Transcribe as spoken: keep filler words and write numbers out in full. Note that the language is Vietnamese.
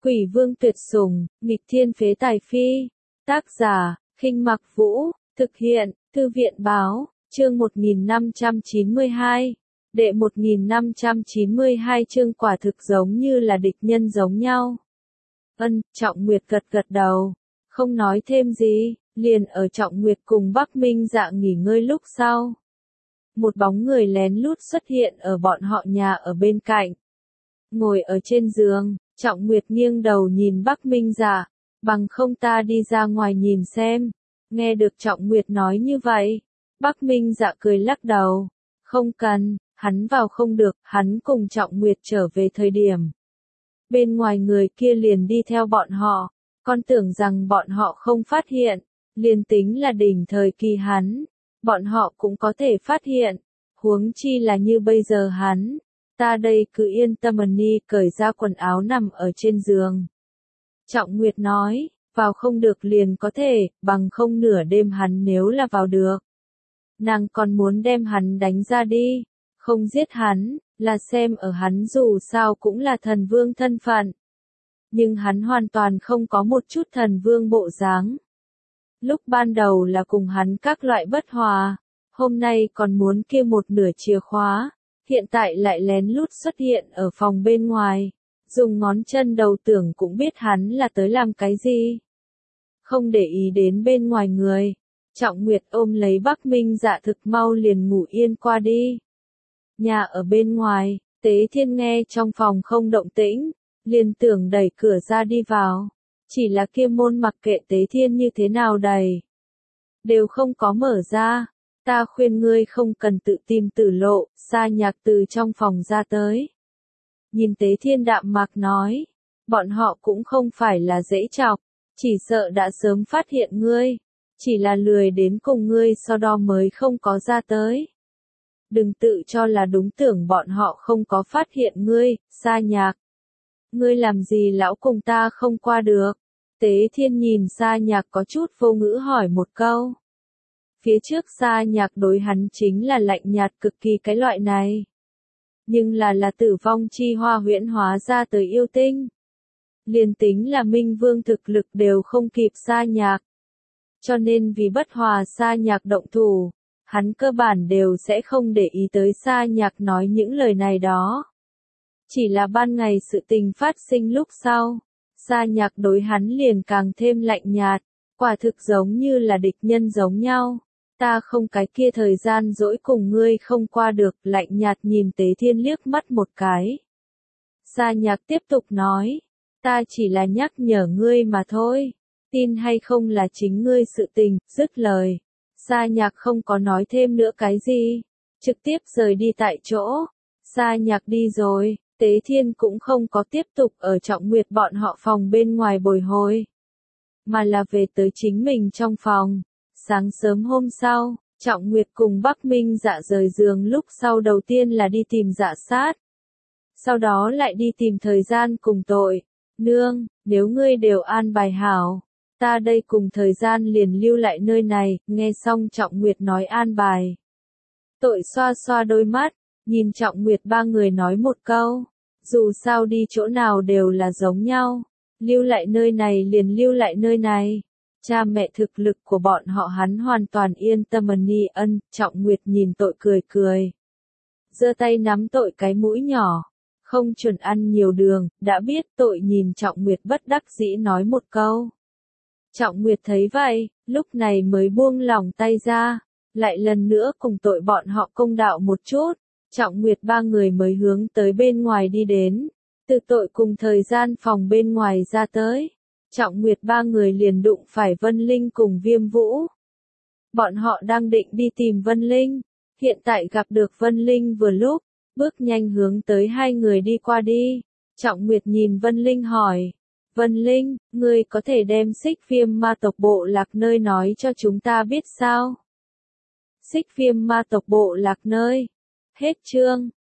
Quỷ vương tuyệt sủng, nghịch thiên phế tài phi. Tác giả, Khinh Mặc Vũ, thực hiện, Thư viện báo, chương một nghìn năm trăm chín mươi hai. Đệ một nghìn năm trăm chín mươi hai chương quả thực giống như là địch nhân giống nhau. Ân, Trọng Nguyệt gật gật đầu, không nói thêm gì, liền ở Trọng Nguyệt cùng Bắc Minh Dạ nghỉ ngơi lúc sau. Một bóng người lén lút xuất hiện ở bọn họ nhà ở bên cạnh. Ngồi ở trên giường, Trọng Nguyệt nghiêng đầu nhìn Bắc Minh Dạ, bằng không ta đi ra ngoài nhìn xem. Nghe được Trọng Nguyệt nói như vậy, Bắc Minh Dạ cười lắc đầu, không cần, hắn vào không được, hắn cùng Trọng Nguyệt trở về thời điểm. Bên ngoài người kia liền đi theo bọn họ, con tưởng rằng bọn họ không phát hiện, liền tính là đỉnh thời kỳ hắn, bọn họ cũng có thể phát hiện, huống chi là như bây giờ hắn. Ta đây cứ yên tâm Ni cởi ra quần áo nằm ở trên giường. Trọng Nguyệt nói, vào không được liền có thể, bằng không nửa đêm hắn nếu là vào được. Nàng còn muốn đem hắn đánh ra đi, không giết hắn, là xem ở hắn dù sao cũng là thần vương thân phận. Nhưng hắn hoàn toàn không có một chút thần vương bộ dáng. Lúc ban đầu là cùng hắn các loại bất hòa, hôm nay còn muốn kia một nửa chìa khóa. Hiện tại lại lén lút xuất hiện ở phòng bên ngoài, dùng ngón chân đầu tưởng cũng biết hắn là tới làm cái gì. Không để ý đến bên ngoài người, Trọng Nguyệt ôm lấy Bắc Minh Dạ thực mau liền ngủ yên qua đi. Nhà ở bên ngoài, Tế Thiên nghe trong phòng không động tĩnh, liền tưởng đẩy cửa ra đi vào, chỉ là kia môn mặc kệ Tế Thiên như thế nào đẩy, đều không có mở ra. Ta khuyên ngươi không cần tự tìm tử lộ, Sa Nhạc từ trong phòng ra tới. Nhìn Tế Thiên đạm mạc nói, bọn họ cũng không phải là dễ chọc, chỉ sợ đã sớm phát hiện ngươi, chỉ là lười đến cùng ngươi sau đó mới không có ra tới. Đừng tự cho là đúng tưởng bọn họ không có phát hiện ngươi, Sa Nhạc. Ngươi làm gì lão cùng ta không qua được? Tế Thiên nhìn Sa Nhạc có chút vô ngữ hỏi một câu. Phía trước Sa Nhạc đối hắn chính là lạnh nhạt cực kỳ cái loại này. Nhưng là là tử vong chi hoa huyễn hóa ra tới yêu tinh. Liền tính là Minh Vương thực lực đều không kịp Sa Nhạc. Cho nên vì bất hòa Sa Nhạc động thủ, hắn cơ bản đều sẽ không để ý tới Sa Nhạc nói những lời này đó. Chỉ là ban ngày sự tình phát sinh lúc sau, Sa Nhạc đối hắn liền càng thêm lạnh nhạt, quả thực giống như là địch nhân giống nhau. Ta không cái kia thời gian dỗi cùng ngươi không qua được, lạnh nhạt nhìn Tế Thiên liếc mắt một cái. Sa Nhạc tiếp tục nói, ta chỉ là nhắc nhở ngươi mà thôi, tin hay không là chính ngươi sự tình, dứt lời. Sa Nhạc không có nói thêm nữa cái gì, trực tiếp rời đi tại chỗ. Sa Nhạc đi rồi, Tế Thiên cũng không có tiếp tục ở Trọng Nguyệt bọn họ phòng bên ngoài bồi hồi, mà là về tới chính mình trong phòng. Sáng sớm hôm sau, Trọng Nguyệt cùng Bắc Minh Dạ rời giường lúc sau đầu tiên là đi tìm Dạ Sát. Sau đó lại đi tìm thời gian cùng tội. Nương, nếu ngươi đều an bài hảo, ta đây cùng thời gian liền lưu lại nơi này, nghe xong Trọng Nguyệt nói an bài. Tội xoa xoa đôi mắt, nhìn Trọng Nguyệt ba người nói một câu, dù sao đi chỗ nào đều là giống nhau, lưu lại nơi này liền lưu lại nơi này. Cha mẹ thực lực của bọn họ hắn hoàn toàn yên tâm. Ni ân, Trọng Nguyệt nhìn tội cười cười. Giơ tay nắm tội cái mũi nhỏ. Không chuẩn ăn nhiều đường, đã biết. Tội nhìn Trọng Nguyệt bất đắc dĩ nói một câu. Trọng Nguyệt thấy vậy, lúc này mới buông lỏng tay ra. Lại lần nữa cùng tội bọn họ công đạo một chút. Trọng Nguyệt ba người mới hướng tới bên ngoài đi đến. Từ tội cùng thời gian phòng bên ngoài ra tới. Trọng Nguyệt ba người liền đụng phải Vân Linh cùng Viêm Vũ. Bọn họ đang định đi tìm Vân Linh, hiện tại gặp được Vân Linh vừa lúc, bước nhanh hướng tới hai người đi qua đi. Trọng Nguyệt nhìn Vân Linh hỏi, Vân Linh, ngươi có thể đem Xích Viêm ma tộc bộ lạc nơi nói cho chúng ta biết sao? Xích Viêm ma tộc bộ lạc nơi. Hết chương.